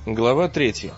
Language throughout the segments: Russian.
Глава 3.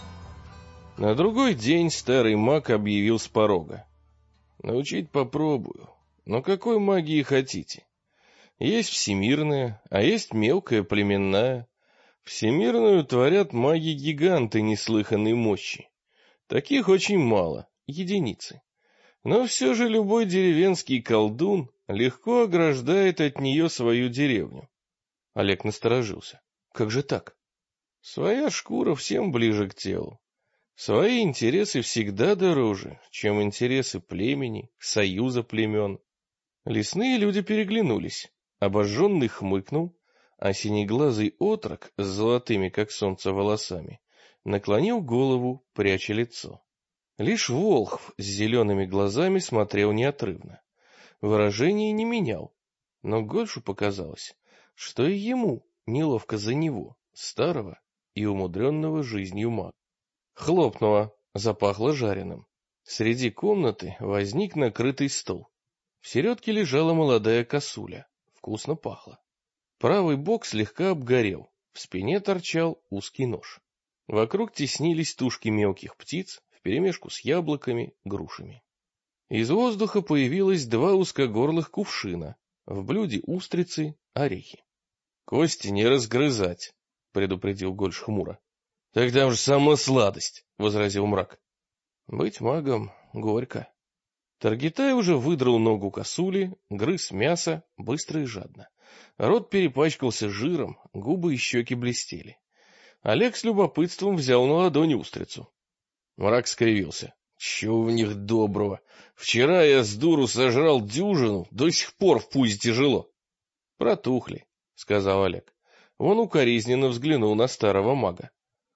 На другой день старый маг объявил с порога: научить попробую, но какой магии хотите? Есть всемирная, а есть мелкая племенная. Всемирную творят маги-гиганты неслыханной мощи. Таких очень мало, единицы. Но все же любой деревенский колдун легко ограждает от нее свою деревню. Олег насторожился. Как же так? Своя шкура всем ближе к телу. Свои интересы всегда дороже, чем интересы племени, союза племен. Лесные люди переглянулись. Обожженный хмыкнул, а синеглазый отрок с золотыми, как солнце, волосами наклонил голову, пряча лицо. Лишь Волхв с зелеными глазами смотрел неотрывно. Выражение не менял, но Гольшу показалось, что и ему неловко за него, старого и умудренного жизнью мага. Хлопнуло, запахло жареным. Среди комнаты возник накрытый стол. В середке лежала молодая косуля, вкусно пахло. Правый бок слегка обгорел, в спине торчал узкий нож. Вокруг теснились тушки мелких птиц вперемешку с яблоками, грушами. Из воздуха появилось два узкогорлых кувшина, в блюде устрицы, орехи. — Кости не разгрызать, — предупредил Гольш хмуро. — Так там же сама сладость, — возразил мрак. — Быть магом горько. Таргитай уже выдрал ногу косули, грыз мясо быстро и жадно. Рот перепачкался жиром, губы и щеки блестели. Олег с любопытством взял на ладонь устрицу. Мрак скривился. Чего в них доброго? Вчера я с дуру сожрал дюжину, до сих пор в пузе тяжело. — Протухли, — сказал Олег. Он укоризненно взглянул на старого мага.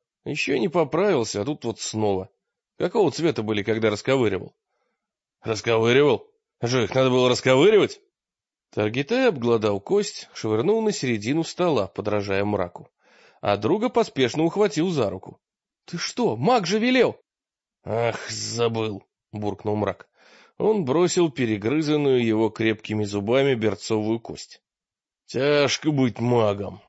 Еще не поправился, а тут вот снова. Какого цвета были, когда расковыривал? — Расковыривал? А что, их надо было расковыривать? Таргитай обглодал кость, швырнул на середину стола, подражая мраку. А друга поспешно ухватил за руку. — Ты что, маг же велел! — Ах, забыл, — буркнул мрак. Он бросил перегрызанную его крепкими зубами берцовую кость. — Тяжко быть магом.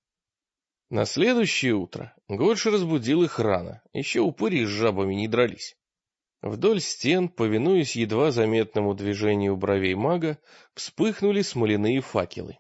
На следующее утро Гольш разбудил их рано, еще упыри с жабами не дрались. Вдоль стен, повинуясь едва заметному движению бровей мага, вспыхнули смоляные факелы.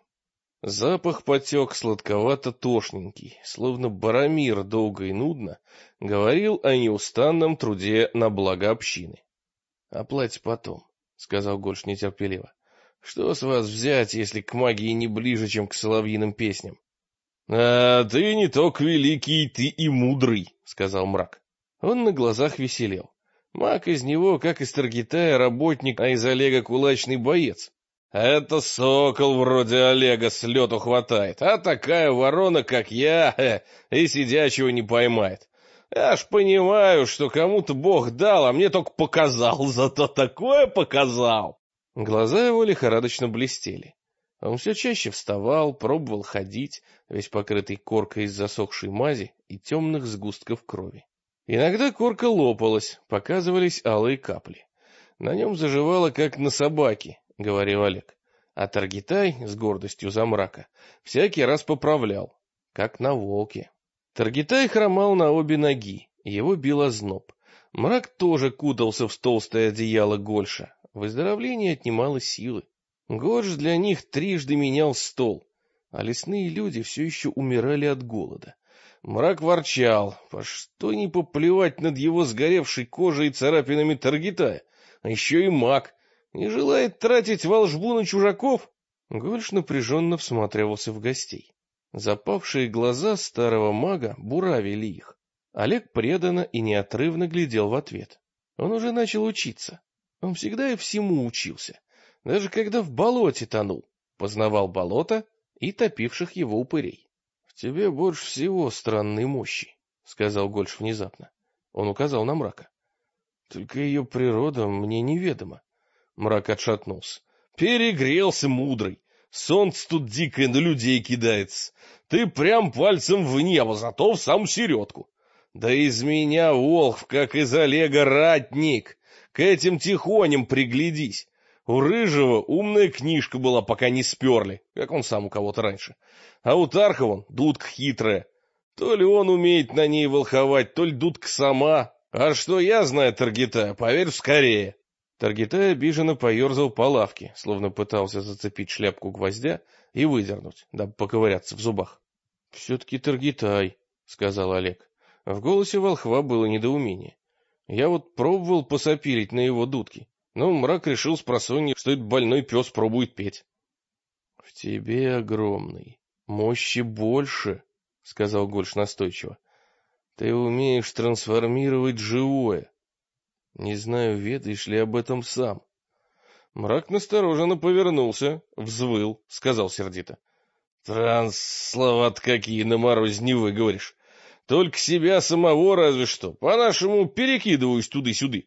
Запах потек сладковато-тошненький, словно Барамир долго и нудно говорил о неустанном труде на благо общины. — Оплать потом, — сказал Гольш нетерпеливо. — Что с вас взять, если к магии не ближе, чем к соловьиным песням? — А ты не только великий, ты и мудрый, — сказал мрак. Он на глазах веселел. Маг из него, как из Таргитая, работник, а из Олега кулачный боец. Это сокол вроде Олега с лету хватает, а такая ворона, как я, и сидячего не поймает. Я ж понимаю, что кому-то Бог дал, а мне только показал, зато такое показал. Глаза его лихорадочно блестели. Он все чаще вставал, пробовал ходить, весь покрытый коркой из засохшей мази и темных сгустков крови. Иногда корка лопалась, показывались алые капли. На нем заживало, как на собаке, — говорил Олег. А Таргитай, с гордостью за мрака, всякий раз поправлял, как на волке. Таргитай хромал на обе ноги, его бил озноб. Мрак тоже кутался в толстое одеяло Гольша. Выздоровление отнимало силы. Гольш для них трижды менял стол, а лесные люди все еще умирали от голода. Мрак ворчал, по что не поплевать над его сгоревшей кожей и царапинами Таргитая, а еще и маг. Не желает тратить волшбу на чужаков? Гольш напряженно всматривался в гостей. Запавшие глаза старого мага буравили их. Олег преданно и неотрывно глядел в ответ. Он уже начал учиться. Он всегда и всему учился. Даже когда в болоте тонул, познавал болото и топивших его упырей. — В тебе больше всего странной мощи, — сказал Гольш внезапно. Он указал на мрака. — Только ее природа мне неведома. Мрак отшатнулся. — Перегрелся, мудрый. Солнце тут дикое на людей кидается. Ты прям пальцем в небо, зато в саму середку. Да из меня, Волхв, как из Олега, ратник. К этим тихоням приглядись. У Рыжего умная книжка была, пока не сперли, как он сам у кого-то раньше. А у Тарха вон дудка хитрая. То ли он умеет на ней волховать, то ли дудка сама. А что я знаю Таргитая, поверь скорее. Таргитай обиженно поерзал по лавке, словно пытался зацепить шляпку гвоздя и выдернуть, дабы поковыряться в зубах. — Все-таки Таргитай, — сказал Олег. В голосе волхва было недоумение. Я вот пробовал посопилить на его дудке, но мрак решил спросонья, что этот больной пес пробует петь. — В тебе огромный, мощи больше, — сказал Гольш настойчиво. — Ты умеешь трансформировать живое. Не знаю, ведаешь ли об этом сам. Мрак настороженно повернулся, взвыл, сказал сердито. — Слова-то какие на морозе не выговоришь. Только себя самого разве что, по-нашему перекидываюсь туды-сюды.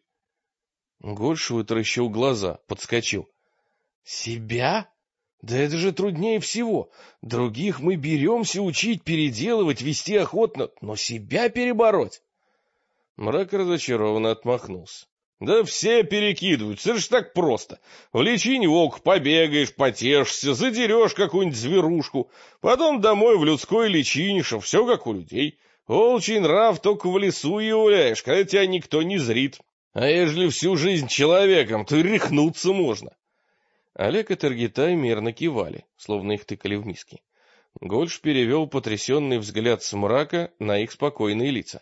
Гольш вытаращил глаза, подскочил. — Себя? Да это же труднее всего. Других мы беремся учить, переделывать, вести охотно, но себя перебороть? Мрак разочарованно отмахнулся. — Да все перекидываются, это ж так просто. В личине волк побегаешь, потешишься, задерешь какую-нибудь зверушку, потом домой в людской личине, что все как у людей. Волчий нрав только в лесу являешь, когда тебя никто не зрит. А ежели всю жизнь человеком, то и рехнуться можно. Олег и Таргитай мерно кивали, словно их тыкали в миски. Гольш перевел потрясенный взгляд с мрака на их спокойные лица.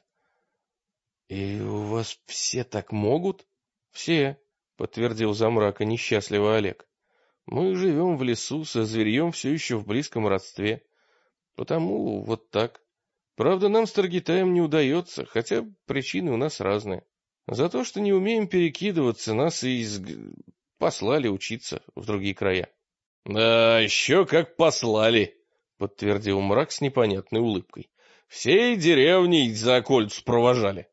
— И у вас все так могут? — Все, — подтвердил за мрака несчастливый Олег. — Мы живем в лесу, со зверьем все еще в близком родстве. Потому вот так. Правда, нам с Таргитаем не удается, хотя причины у нас разные. За то, что не умеем перекидываться, нас и послали учиться в другие края. — Да, еще как послали, — подтвердил мрак с непонятной улыбкой. — Всей деревней за окольцу провожали.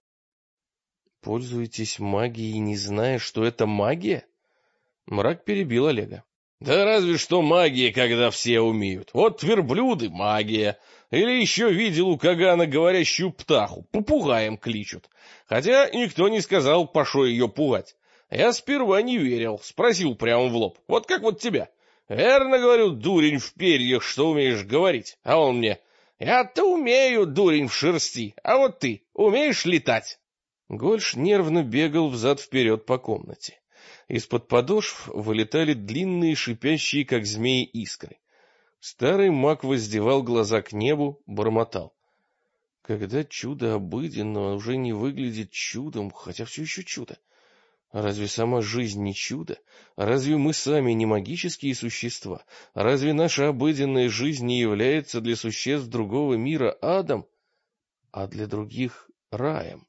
— Пользуетесь магией, не зная, что это магия? Мрак перебил Олега. — Да разве что магия, когда все умеют. Вот верблюды — магия. Или еще видел у Кагана говорящую птаху, попугаем кличут. Хотя никто не сказал, пошо ее пугать. Я сперва не верил, спросил прямо в лоб. Вот как вот тебя. Верно, говорю, дурень в перьях, что умеешь говорить. А он мне: я-то умею, дурень в шерсти, а вот ты умеешь летать? Гольш нервно бегал взад-вперед по комнате. Из-под подошв вылетали длинные, шипящие, как змеи, искры. Старый маг воздевал глаза к небу, бормотал. Когда чудо обыденно уже не выглядит чудом, хотя все еще чудо. Разве сама жизнь не чудо? Разве мы сами не магические существа? Разве наша обыденная жизнь не является для существ другого мира адом, а для других раем?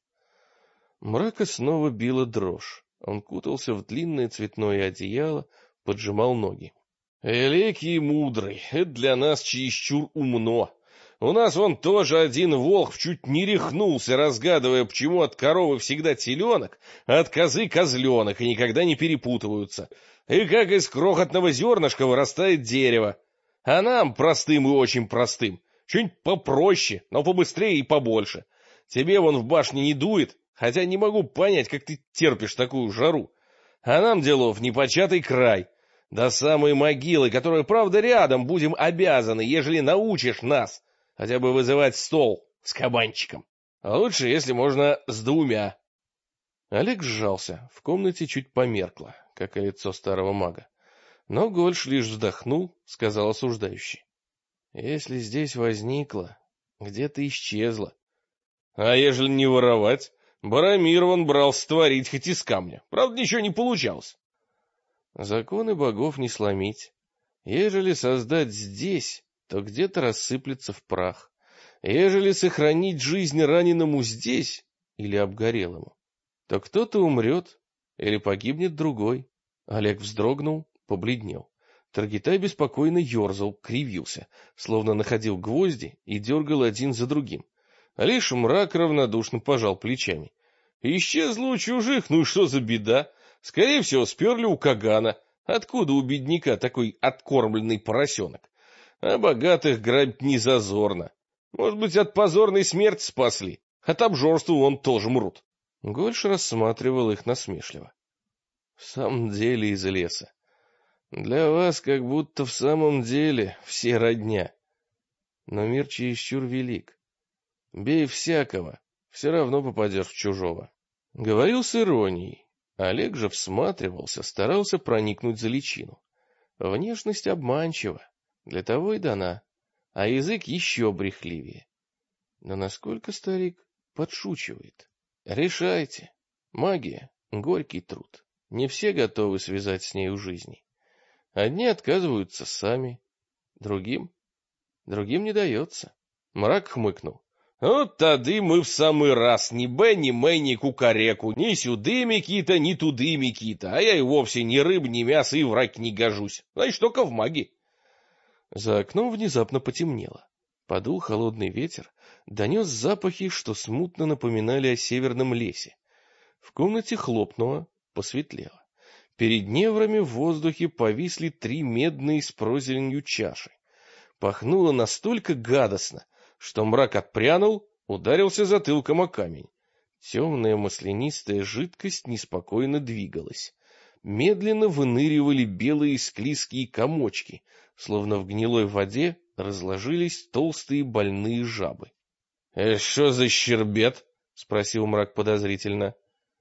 Мрака снова била дрожь. Он кутался в длинное цветное одеяло, поджимал ноги. Великий и мудрый, это для нас чересчур умно. У нас вон тоже один волк чуть не рехнулся, разгадывая, почему от коровы всегда теленок, а от козы козленок, и никогда не перепутываются. И как из крохотного зернышка вырастает дерево. А нам, простым и очень простым, что-нибудь попроще, но побыстрее и побольше. Тебе вон в башне не дует, хотя не могу понять, как ты терпишь такую жару. А нам делов непочатый край. До самой могилы, которая, правда, рядом, будем обязаны, ежели научишь нас хотя бы вызывать стол с кабанчиком. А лучше, если можно, с двумя. Олег сжался, в комнате чуть померкло, как и лицо старого мага. Но Гольш лишь вздохнул, сказал осуждающе. Если здесь возникло, где-то исчезло. А ежели не воровать? Барамир вон брался творить хоть из камня. Правда, ничего не получалось. Законы богов не сломить. Ежели создать здесь, то где-то рассыплется в прах. Ежели сохранить жизнь раненому здесь или обгорелому, то кто-то умрет или погибнет другой. Олег вздрогнул, побледнел. Таргитай беспокойно ерзал, кривился, словно находил гвозди и дергал один за другим. Лишь мрак равнодушно пожал плечами. Исчезло у чужих, ну и что за беда? Скорее всего, сперли у Кагана. Откуда у бедняка такой откормленный поросенок? А богатых грабить не зазорно. Может быть, от позорной смерти спасли? От обжорства вон тоже мрут. Гольш рассматривал их насмешливо. В самом деле из леса. Для вас как будто в самом деле все родня. Но мир чересчур велик. Бей всякого, все равно попадешь в чужого. Говорил с иронией. Олег же всматривался, старался проникнуть за личину. Внешность обманчива, для того и дана, а язык еще брехливее. Но насколько старик подшучивает? Решайте. Магия — горький труд. Не все готовы связать с нею жизни. Одни отказываются сами, другим не дается. Мрак хмыкнул. Вот тады мы в самый раз, ни бэ, ни мэ, ни кукареку, ни сюды, Микита, ни туды, Микита, а я и вовсе ни рыб, ни мяса и в раки не гожусь, значит, только в магии. За окном внезапно потемнело. Подул холодный ветер, донес запахи, что смутно напоминали о северном лесе. В комнате хлопнуло, посветлело. Перед неврами в воздухе повисли 3 медные с прозеленью чаши. Пахнуло настолько гадостно, что мрак отпрянул, ударился затылком о камень. Темная маслянистая жидкость неспокойно двигалась. Медленно выныривали белые склизкие комочки, словно в гнилой воде разложились толстые больные жабы. — Что за щербет? — спросил мрак подозрительно.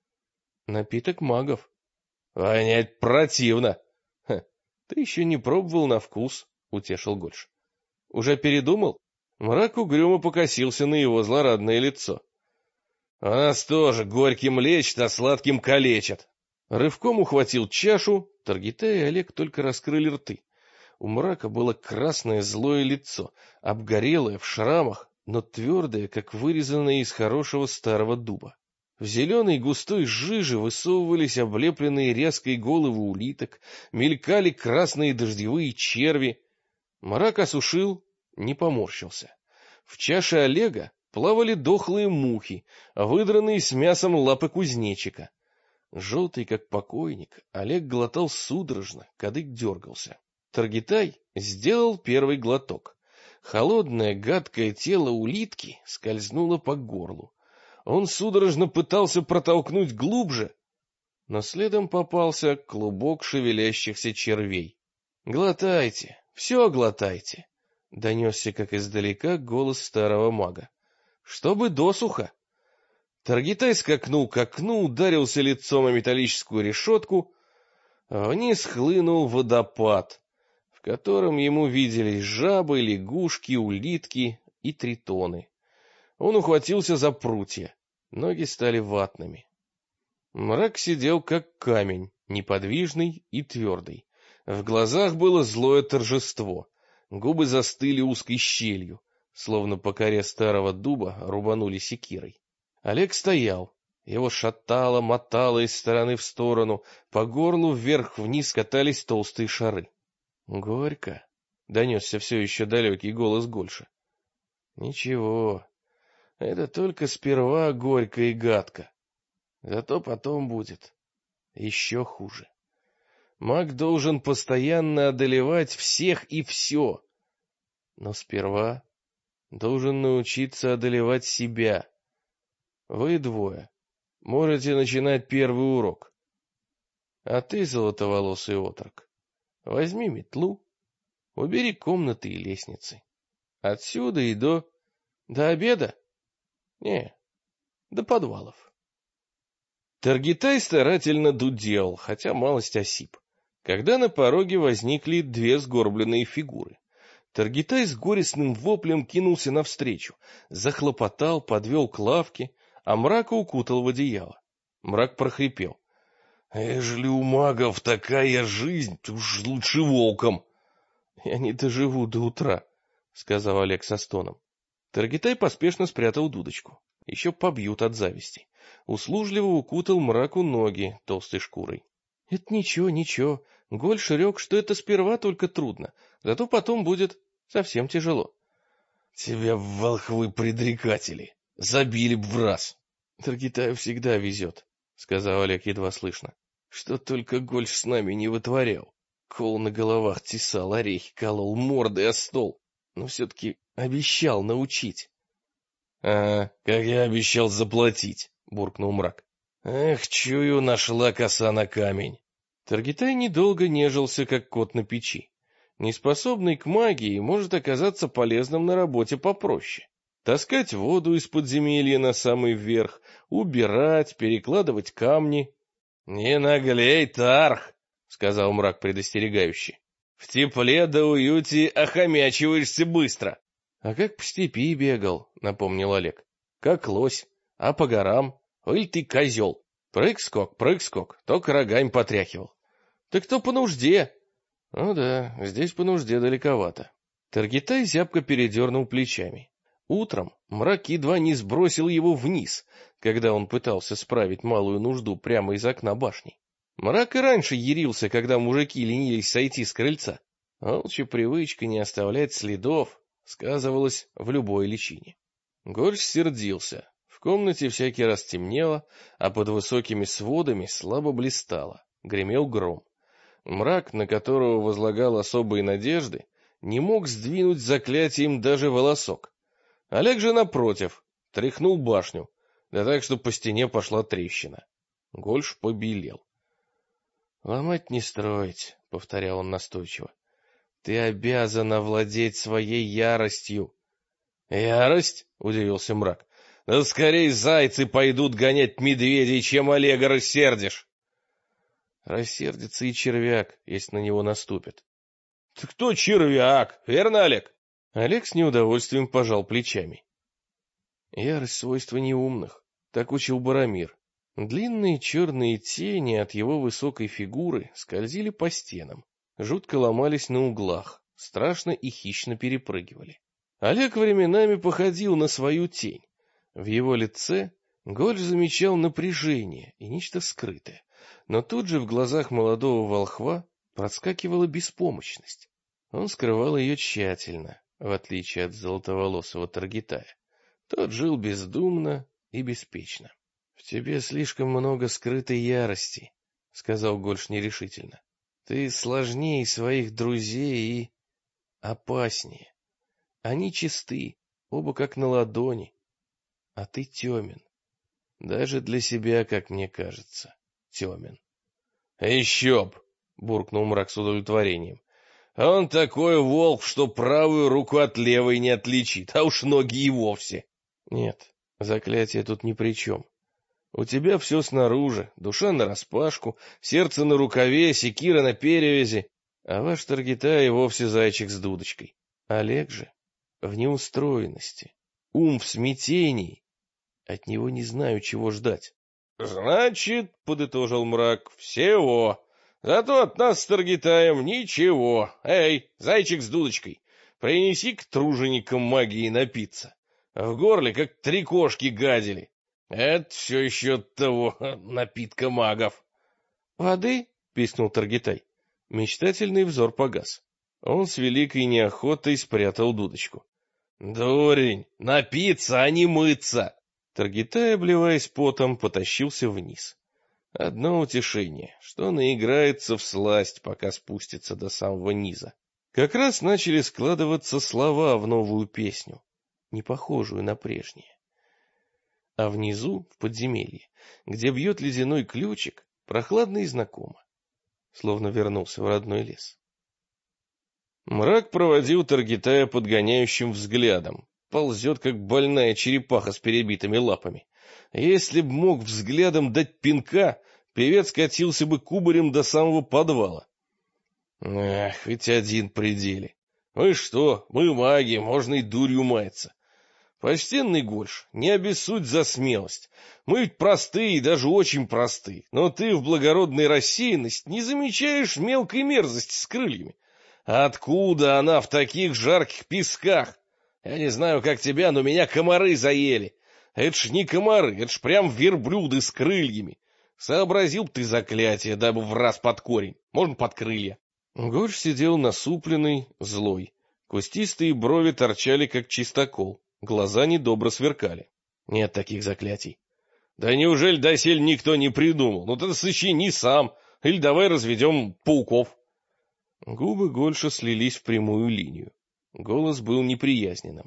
— Напиток магов. — Вонять противно. — Ты еще не пробовал на вкус, — утешил Гольш. — Уже передумал? Мрак угрюмо покосился на его злорадное лицо. — У нас тоже горьким лечат, а сладким калечат. Рывком ухватил чашу, Таргитай и Олег только раскрыли рты. У мрака было красное злое лицо, обгорелое в шрамах, но твердое, как вырезанное из хорошего старого дуба. В зеленой густой жиже высовывались облепленные ряской головы улиток, мелькали красные дождевые черви. Мрак осушил, не поморщился. В чаше Олега плавали дохлые мухи, выдранные с мясом лапы кузнечика. Желтый, как покойник, Олег глотал судорожно, кадык дергался. Таргитай сделал первый глоток. Холодное, гадкое тело улитки скользнуло по горлу. Он судорожно пытался протолкнуть глубже, но следом попался клубок шевелящихся червей. — Глотайте, все глотайте, — донесся, как издалека, голос старого мага. — Чтобы досуха. Таргитай скакнул к окну, ударился лицом о металлическую решетку. Вниз хлынул водопад, в котором ему виделись жабы, лягушки, улитки и тритоны. Он ухватился за прутья, ноги стали ватными. Мрак сидел как камень, неподвижный и твердый. В глазах было злое торжество, губы застыли узкой щелью, словно по коре старого дуба рубанули секирой. Олег стоял, его шатало, мотало из стороны в сторону, по горлу вверх-вниз катались толстые шары. — Горько, — донесся все еще далекий голос Гольша. — Ничего, это только сперва горько и гадко, зато потом будет еще хуже. Маг должен постоянно одолевать всех и все, но сперва должен научиться одолевать себя. Вы двое можете начинать первый урок. А ты, золотоволосый отрок, возьми метлу, убери комнаты и лестницы. Отсюда и до обеда? Не, до подвалов. Таргитай старательно дудел, хотя малость осип, когда на пороге возникли 2 сгорбленные фигуры. Таргитай с горестным воплем кинулся навстречу, захлопотал, подвел к лавке, а мрака укутал в одеяло. Мрак прохрипел: — Ежели у магов такая жизнь, то уж лучше волком. — Я не доживу до утра, — сказал Олег со стоном. Таргитай поспешно спрятал дудочку. Еще побьют от зависти. Услужливо укутал мраку ноги толстой шкурой. — Это ничего, ничего. Гольш рёк, что это сперва только трудно, зато потом будет совсем тяжело. — Тебя волхвы-предрекатели забили б в раз. — Таргитаю всегда везет, — сказал Олег едва слышно. — Что только Гольш с нами не вытворял. Кол на головах тесал, орехи колол, морды о стол. Но все-таки обещал научить. — А, как я обещал заплатить, — буркнул мрак. — Эх, чую, нашла коса на камень. Таргитай недолго нежился, как кот на печи. Неспособный к магии может оказаться полезным на работе попроще. таскать воду из подземелья на самый верх, убирать, перекладывать камни. — Не наглей, Тарх, — сказал мрак предостерегающе. — В тепле да уюте охомячиваешься быстро. — А как по степи бегал, — напомнил Олег. — Как лось, а по горам? Иль ты козел? Прыг-скок, только рогами потряхивал. — Так то по нужде. — Ну да, здесь по нужде далековато. Таргитай зябко передернул плечами. Утром мрак едва не сбросил его вниз, когда он пытался справить малую нужду прямо из окна башни. Мрак и раньше ярился, когда мужики ленились сойти с крыльца. Волчья привычка не оставлять следов сказывалась в любой личине. Горш сердился. В комнате всякий раз темнело, а под высокими сводами слабо блистало. Гремел гром. Мрак, на которого возлагал особые надежды, не мог сдвинуть заклятием даже волосок. Олег же, напротив, тряхнул башню, да так, что по стене пошла трещина. Гольш побелел. — Ломать не строить, — повторял он настойчиво. — Ты обязан овладеть своей яростью. — Ярость? — удивился мрак. — Да скорее зайцы пойдут гонять медведей, чем Олега рассердишь. Рассердится и червяк, если на него наступят. — Ты кто червяк? Верно, Олег? Олег с неудовольствием пожал плечами. Ярость — свойство неумных, так учил Баромир. Длинные черные тени от его высокой фигуры скользили по стенам, жутко ломались на углах, страшно и хищно перепрыгивали. Олег временами походил на свою тень. В его лице Гольш замечал напряжение и нечто скрытое, но тут же в глазах молодого волхва проскакивала беспомощность. Он скрывал ее тщательно, в отличие от золотоволосого Таргитая. Тот жил бездумно и беспечно. — В тебе слишком много скрытой ярости, — сказал Гольш нерешительно. — Ты сложнее своих друзей и опаснее. Они чисты, оба как на ладони, а ты темен. Даже для себя, как мне кажется, темен. — Еще б! — буркнул мрак с удовлетворением. — Он такой волк, что правую руку от левой не отличит, а уж ноги и вовсе. — Нет, заклятие тут ни при чем. У тебя все снаружи, душа нараспашку, сердце на рукаве, секира на перевязи, а ваш Таргитай вовсе зайчик с дудочкой. Олег же в неустроенности, ум в смятении. От него не знаю, чего ждать. — Значит, — подытожил мрак, — всего. Зато от нас с Таргитаем ничего. Эй, зайчик с дудочкой, принеси к труженикам магии напиться. В горле, как 3 кошки гадили. Это все еще от того напитка магов. — Воды? — пискнул Таргитай. Мечтательный взор погас. Он с великой неохотой спрятал дудочку. — Дурень, напиться, а не мыться! Таргитай, обливаясь потом, потащился вниз. Одно утешение, что наиграется всласть, пока спустится до самого низа. Как раз начали складываться слова в новую песню, не похожую на прежние. А внизу, в подземелье, где бьет ледяной ключик, прохладно и знакомо, словно вернулся в родной лес. Мрак проводил Таргитая подгоняющим взглядом, ползет, как больная черепаха с перебитыми лапами. Если б мог взглядом дать пинка, певец катился бы кубарем до самого подвала. Эх, хоть один пределе. Мы что, мы маги, можно и дурью маяться. Почтенный Гольш, не обессудь за смелость. Мы ведь простые и даже очень простые, но ты в благородной рассеянности не замечаешь мелкой мерзости с крыльями. А откуда она в таких жарких песках? Я не знаю, как тебя, но меня комары заели. Это ж не комары, это ж прям верблюды с крыльями. Сообразил ты заклятие, дабы враз под корень, можно под крылья. Гольш сидел насупленный, злой. Кустистые брови торчали, как чистокол. Глаза недобро сверкали. Нет таких заклятий. Да неужели доселе никто не придумал? Ну ты сочини сам, или давай разведем пауков. Губы Гольша слились в прямую линию. Голос был неприязненным.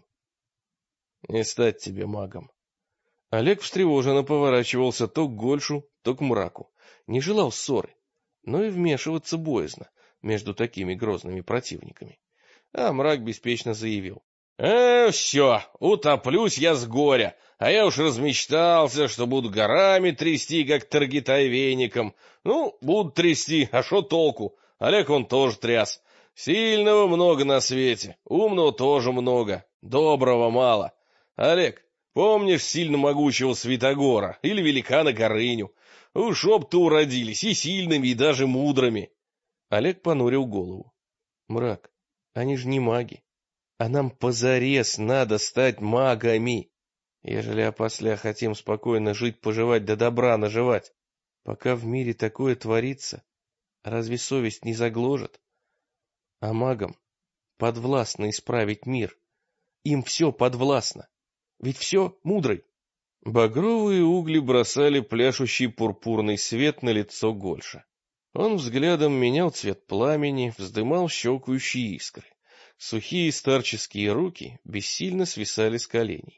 Не стать тебе магом. Олег встревоженно поворачивался то к Гольшу, то к мраку. Не желал ссоры, но и вмешиваться боязно между такими грозными противниками. А мрак беспечно заявил. Все, утоплюсь я с горя, а я уж размечтался, что буду горами трясти, как Таргитай веником. Ну, буду трясти, а шо толку? Олег он тоже тряс. Сильного много на свете, умного тоже много, доброго мало. Олег, помнишь сильно могучего Святогора или великана Горыню? Уж об-то уродились и сильными, и даже мудрыми. Олег понурил голову. Мрак, они же не маги. А нам позарез надо стать магами, ежели опосля хотим спокойно жить, поживать да добра наживать. Пока в мире такое творится, разве совесть не загложет? А магам подвластно исправить мир. Им все подвластно. Ведь все мудрый. Багровые угли бросали пляшущий пурпурный свет на лицо Гольша. Он взглядом менял цвет пламени, вздымал щелкающие искры. Сухие старческие руки бессильно свисали с коленей.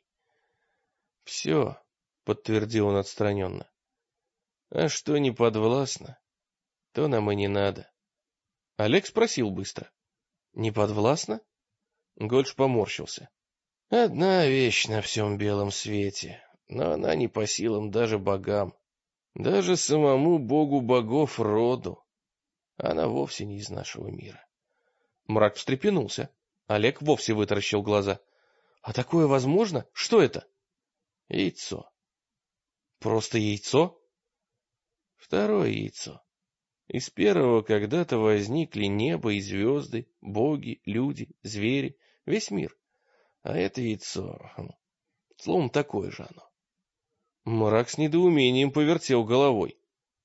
— Все, — подтвердил он отстраненно. — А что не подвластно, то нам и не надо. Олег спросил быстро. — Не подвластно? Гольш поморщился. — Одна вещь на всем белом свете, но она не по силам даже богам, даже самому богу богов роду. Она вовсе не из нашего мира. Мрак встрепенулся. Олег вовсе вытаращил глаза. — А такое возможно? Что это? — Яйцо. — Просто яйцо? — Второе яйцо. Из первого когда-то возникли небо и звезды, боги, люди, звери, весь мир. А это яйцо... Словом, такое же оно. Мрак с недоумением повертел головой.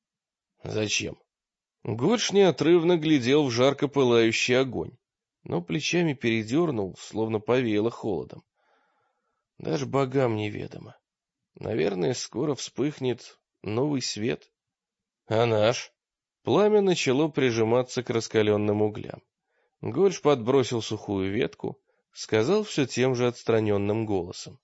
— Зачем? Гольш неотрывно глядел в жарко пылающий огонь, но плечами передернул, словно повеяло холодом. Даже богам неведомо. Наверное, скоро вспыхнет новый свет. А наш? Пламя начало прижиматься к раскаленным углям. Гольш подбросил сухую ветку, сказал все тем же отстраненным голосом.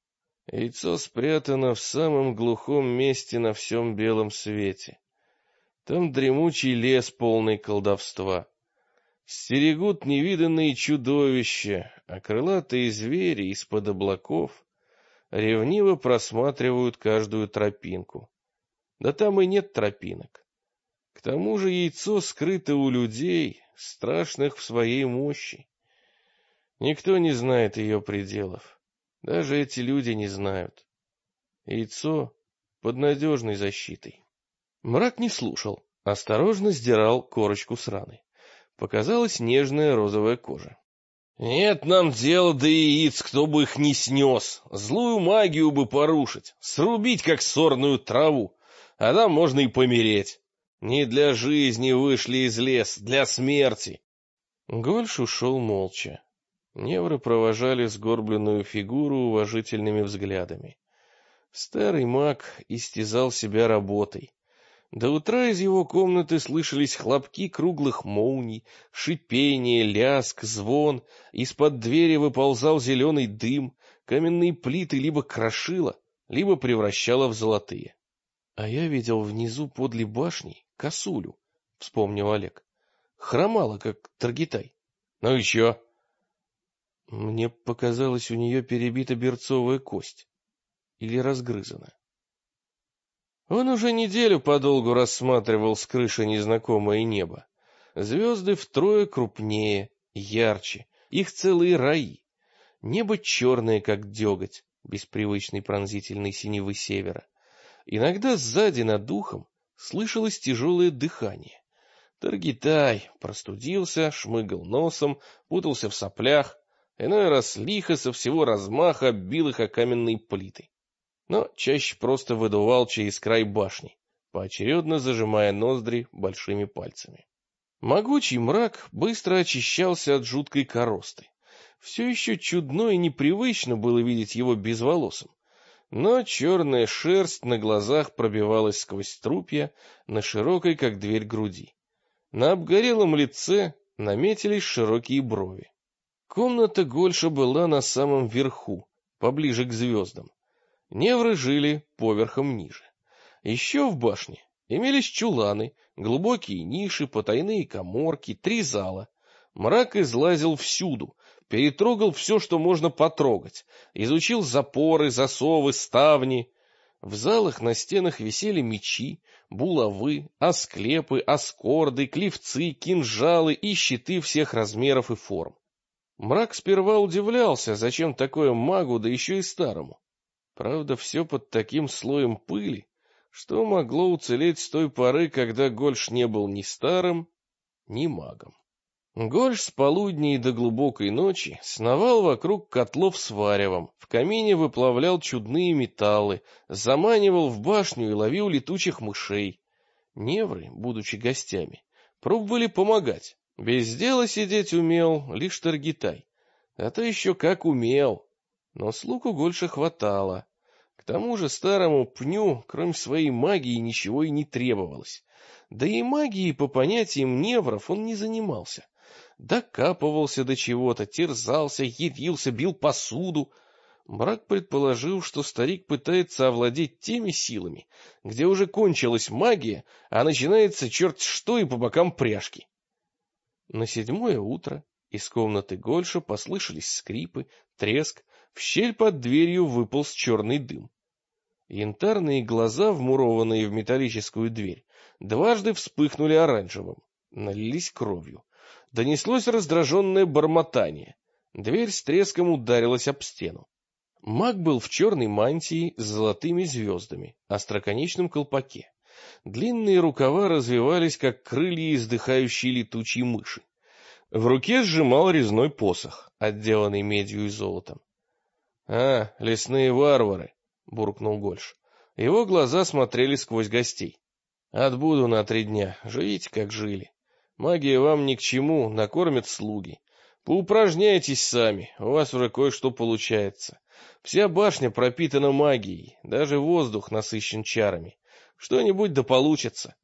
Яйцо спрятано в самом глухом месте на всем белом свете. Там дремучий лес, полный колдовства. Стерегут невиданные чудовища, а крылатые звери из-под облаков ревниво просматривают каждую тропинку. Да там и нет тропинок. К тому же яйцо скрыто у людей, страшных в своей мощи. Никто не знает ее пределов. Даже эти люди не знают. Яйцо под надежной защитой. Мрак не слушал, осторожно сдирал корочку с раны. Показалась нежная розовая кожа. Нет нам дела до яиц, кто бы их не снес. Злую магию бы порушить, срубить, как сорную траву. А там можно и помереть. Не для жизни вышли из лес, для смерти. Гольш ушел молча. Невры провожали сгорбленную фигуру уважительными взглядами. Старый маг истязал себя работой. До утра из его комнаты слышались хлопки круглых молний, шипение, лязг, звон, из-под двери выползал зеленый дым, каменные плиты либо крошило, либо превращало в золотые. — А я видел внизу подле башни косулю, — вспомнил Олег. Хромала, как Таргитай. — Ну и чё? — Мне показалось, у нее перебита берцовая кость. Или разгрызана. Он уже неделю подолгу рассматривал с крыши незнакомое небо. Звезды втрое крупнее, ярче, их целые раи. Небо черное, как деготь, без привычной пронзительной синевы севера. Иногда сзади над ухом слышалось тяжелое дыхание. Таргитай простудился, шмыгал носом, путался в соплях, иной раз лихо со всего размаха бил их о каменные плиты. Но чаще просто выдувал через край башни, поочередно зажимая ноздри большими пальцами. Могучий мрак быстро очищался от жуткой коросты. Все еще чудно и непривычно было видеть его безволосым, но черная шерсть на глазах пробивалась сквозь трупья на широкой, как дверь, груди. На обгорелом лице наметились широкие брови. Комната Гольша была на самом верху, поближе к звездам. Невры жили поверхом ниже. Еще в башне имелись чуланы, глубокие ниши, потайные каморки, 3 зала. Мрак излазил всюду, перетрогал все, что можно потрогать, изучил запоры, засовы, ставни. В залах на стенах висели мечи, булавы, асклепы, аскорды, клевцы, кинжалы и щиты всех размеров и форм. Мрак сперва удивлялся, зачем такое магу, да еще и старому. Правда, все под таким слоем пыли, что могло уцелеть с той поры, когда Гольш не был ни старым, ни магом. Гольш с полудня и до глубокой ночи сновал вокруг котлов с варевом, в камине выплавлял чудные металлы, заманивал в башню и ловил летучих мышей. Невры, будучи гостями, пробовали помогать. Без дела сидеть умел лишь Таргитай. А то еще как умел. Но слуг у Гольша хватало. К тому же старому пню, кроме своей магии, ничего и не требовалось. Да и магией, по понятиям невров, он не занимался. Докапывался до чего-то, терзался, ярился, бил посуду. Мрак предположил, что старик пытается овладеть теми силами, где уже кончилась магия, а начинается черт что и по бокам пряжки. На 7-е утро из комнаты Гольша послышались скрипы, треск, в щель под дверью выполз черный дым. Янтарные глаза, вмурованные в металлическую дверь, дважды вспыхнули оранжевым, налились кровью. Донеслось раздраженное бормотание. Дверь с треском ударилась об стену. Маг был в черной мантии с золотыми звездами, остроконечном колпаке. Длинные рукава развивались, как крылья издыхающей летучей мыши. В руке сжимал резной посох, отделанный медью и золотом. — А, лесные варвары! — буркнул Гольш. Его глаза смотрели сквозь гостей. — Отбуду на 3 дня, живите, как жили. Магия вам ни к чему, накормят слуги. Поупражняйтесь сами, у вас уже кое-что получается. Вся башня пропитана магией, даже воздух насыщен чарами. Что-нибудь да получится.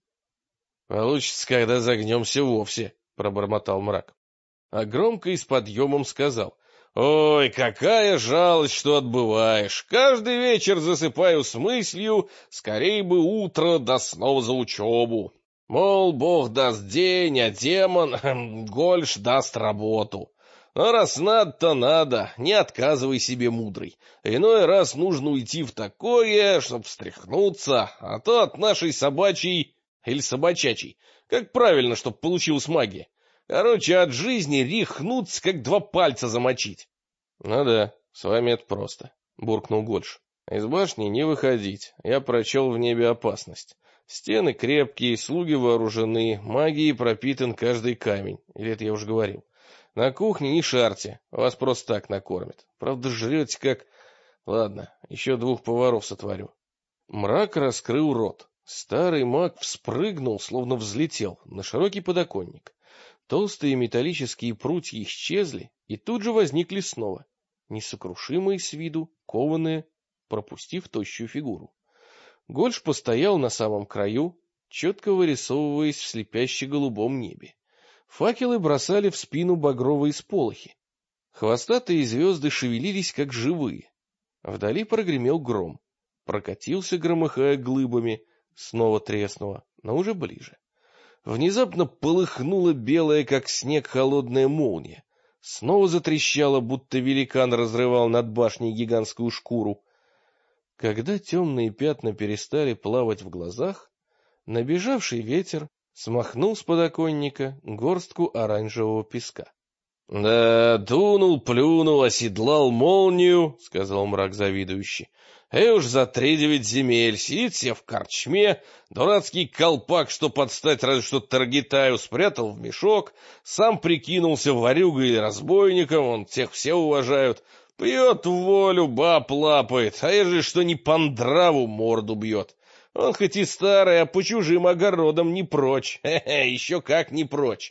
— Получится, когда загнемся вовсе, — пробормотал Мрак. А громко и с подъемом сказал: — Ой, какая жалость, что отбываешь. Каждый вечер засыпаю с мыслью, скорей бы утро, да снова за учебу. Мол, Бог даст день, а демон, Гольш даст работу. Но раз надо, то надо, не отказывай себе, мудрый. Иной раз нужно уйти в такое, чтоб встряхнуться, а то от нашей собачьей или собачачьей, как правильно, чтоб получилась магия. Короче, от жизни рехнуться, как 2 пальца замочить. — Ну да, с вами это просто, — буркнул Гольш. — Из башни не выходить, я прочел в небе опасность. Стены крепкие, слуги вооружены, магией пропитан каждый камень. Или это я уже говорил. На кухне не шарьте, вас просто так накормят. Правда, жрете как... Ладно, еще 2 поваров сотворю. Мрак раскрыл рот. Старый маг вспрыгнул, словно взлетел, на широкий подоконник. Толстые металлические прутья исчезли и тут же возникли снова, несокрушимые с виду, кованые, пропустив тощую фигуру. Гольш постоял на самом краю, четко вырисовываясь в слепяще-голубом небе. Факелы бросали в спину багровые сполохи. Хвостатые звезды шевелились, как живые. Вдали прогремел гром. Прокатился, громыхая глыбами, снова треснуло, но уже ближе. Внезапно полыхнула белая, как снег, холодная молния. Снова затрещала, будто великан разрывал над башней гигантскую шкуру. Когда темные пятна перестали плавать в глазах, набежавший ветер смахнул с подоконника горстку оранжевого песка. — Да, дунул, плюнул, оседлал молнию, — сказал Мрак завидующий. — уж за 3-9 земель сидит себе в корчме, дурацкий колпак, что подстать разве что Таргитаю, спрятал в мешок, сам прикинулся ворюгой или разбойником, он тех все уважают, пьет в волю, баб лапает, а ежели что не по нраву морду бьет. Он хоть и старый, а по чужим огородам не прочь. Еще как не прочь.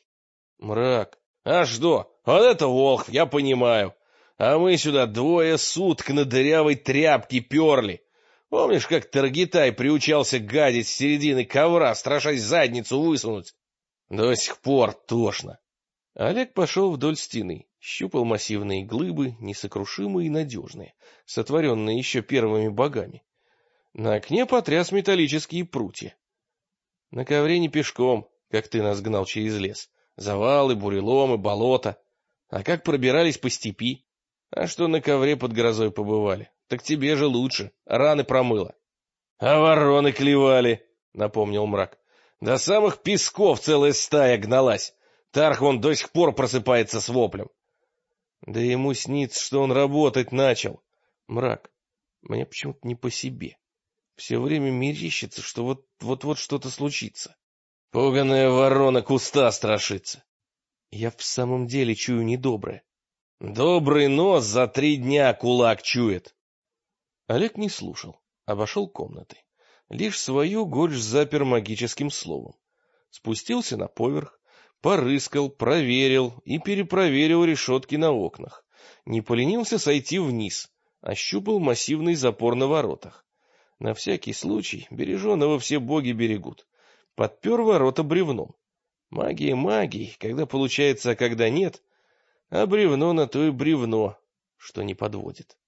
Мрак. А что? Вот это волх, я понимаю. А мы сюда 2 суток на дырявой тряпке перли. Помнишь, как Таргитай приучался гадить с середины ковра, страшась задницу высунуть? До сих пор тошно. Олег пошел вдоль стены, щупал массивные глыбы, несокрушимые и надежные, сотворенные еще первыми богами. На окне потряс металлические прутья. На ковре не пешком, как ты нас гнал через лес. Завалы, буреломы, болото. А как пробирались по степи? А что на ковре под грозой побывали? Так тебе же лучше, раны промыло. А вороны клевали, напомнил мрак. До самых песков целая стая гналась. Тарх вон до сих пор просыпается с воплем. Да ему снится, что он работать начал. Мрак, мне почему-то не по себе. Все время мерещится, что вот-вот что-то случится. Пуганая ворона куста страшится. Я в самом деле чую недоброе. Добрый нос за 3 дня кулак чует. Олег не слушал, обошел комнаты. Лишь свою горечь запер магическим словом. Спустился на поверх, порыскал, проверил и перепроверил решетки на окнах. Не поленился сойти вниз, ощупал массивный запор на воротах. На всякий случай береженого все боги берегут. Подпер ворота бревном. Магия магией, когда получается, а когда нет, а бревно на то и бревно, что не подводит.